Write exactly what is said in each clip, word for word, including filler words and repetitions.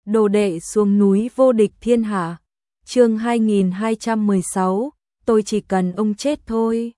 Đồ đệ xuống núi vô địch thiên hạ. Chương hai nghìn hai trăm mười sáu, tôi chỉ cần ông chết thôi.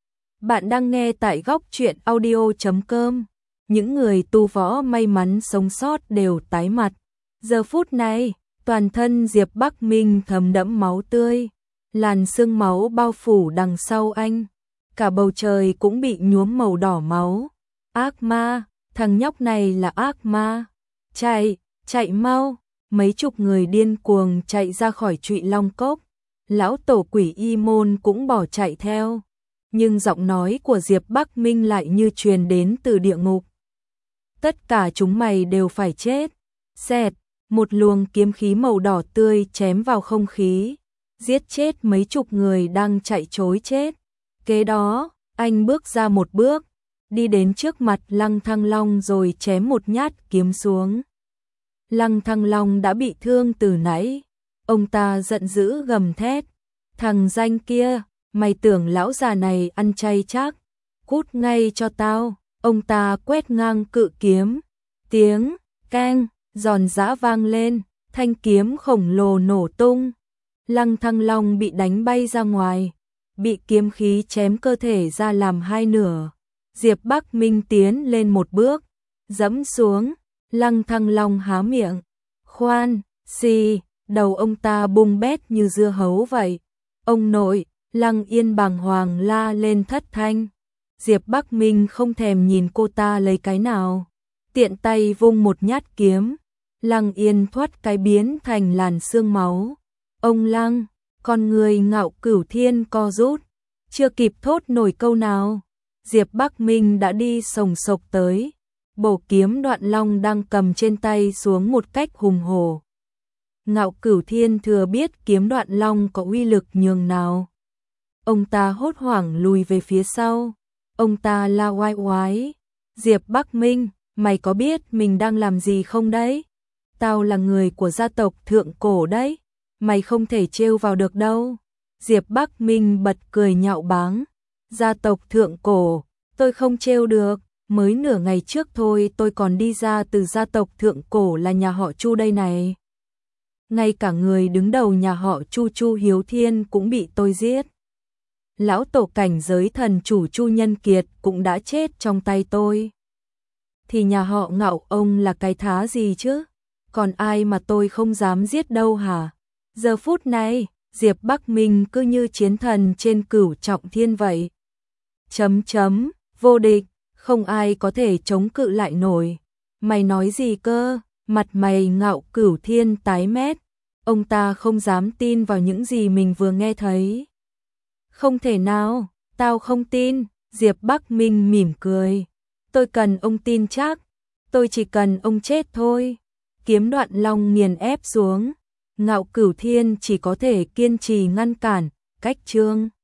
Bạn đang nghe tại góc truyện audio chấm com. Những người tu võ may mắn sống sót đều tái mặt. Giờ phút này, toàn thân Diệp Bắc Minh thấm đẫm máu tươi, làn sương máu bao phủ đằng sau anh. Cả bầu trời cũng bị nhuốm màu đỏ máu. Ác ma, thằng nhóc này là ác ma. Chạy, chạy mau. Mấy chục người điên cuồng chạy ra khỏi Trụy Long Cốc. Lão tổ quỷ Y Môn cũng bỏ chạy theo. Nhưng giọng nói của Diệp Bắc Minh lại như truyền đến từ địa ngục. Tất cả chúng mày đều phải chết. Xẹt, một luồng kiếm khí màu đỏ tươi chém vào không khí, giết chết mấy chục người đang chạy trối chết. Kế đó, anh bước ra một bước, đi đến trước mặt Lăng Thăng Long rồi chém một nhát kiếm xuống. Lăng Thăng Long đã bị thương từ nãy, ông ta giận dữ gầm thét, thằng danh kia, mày tưởng lão già này ăn chay chắc, cút ngay cho tao. Ông ta quét ngang cự kiếm, tiếng keng giòn giã vang lên, thanh kiếm khổng lồ nổ tung. Lăng Thăng Long bị đánh bay ra ngoài, bị kiếm khí chém cơ thể ra làm hai nửa. Diệp Bắc Minh tiến lên một bước, giẫm xuống. Lăng Thăng Long há miệng, khoan, xì, đầu ông ta bung bét như dưa hấu vậy. Ông nội, Lăng Yên bàng hoàng la lên thất thanh. Diệp Bắc Minh không thèm nhìn cô ta lấy cái nào, tiện tay vung một nhát kiếm. Lăng Yên thoát cái biến thành làn sương máu. Ông Lăng, con người Ngạo Cửu Thiên co rút, chưa kịp thốt nổi câu nào, Diệp Bắc Minh đã đi sồng sộc tới, bổ kiếm Đoạn Long đang cầm trên tay xuống một cách hùng hổ. Ngạo Cửu Thiên thừa biết kiếm Đoạn Long có uy lực nhường nào. Ông ta hốt hoảng lùi về phía sau, ông ta la oai oái, Diệp Bắc Minh, mày có biết mình đang làm gì không đấy? Tao là người của gia tộc Thượng Cổ đấy, mày không thể trêu vào được đâu. Diệp Bắc Minh bật cười nhạo báng, gia tộc Thượng Cổ, tôi không trêu được, mới nửa ngày trước thôi tôi còn đi ra từ gia tộc Thượng Cổ là nhà họ Chu đây này. Ngay cả người đứng đầu nhà họ Chu Chu Hiếu Thiên cũng bị tôi giết. Lão tổ cảnh giới thần chủ Chu Nhân Kiệt cũng đã chết trong tay tôi. Thì nhà họ Ngạo ông là cái thá gì chứ? Còn ai mà tôi không dám giết đâu hả? Giờ phút này, Diệp Bắc Minh cứ như chiến thần trên cửu trọng thiên vậy. Chấm chấm, vô địch, không ai có thể chống cự lại nổi. Mày nói gì cơ? Mặt mày Ngạo Cửu Thiên tái mét. Ông ta không dám tin vào những gì mình vừa nghe thấy. Không thể nào, tao không tin. Diệp Bắc Minh mỉm cười. Tôi cần ông tin chắc, tôi chỉ cần ông chết thôi. Kiếm Đoạn Long nghiền ép xuống, Ngạo Cửu Thiên chỉ có thể kiên trì ngăn cản, cách trương.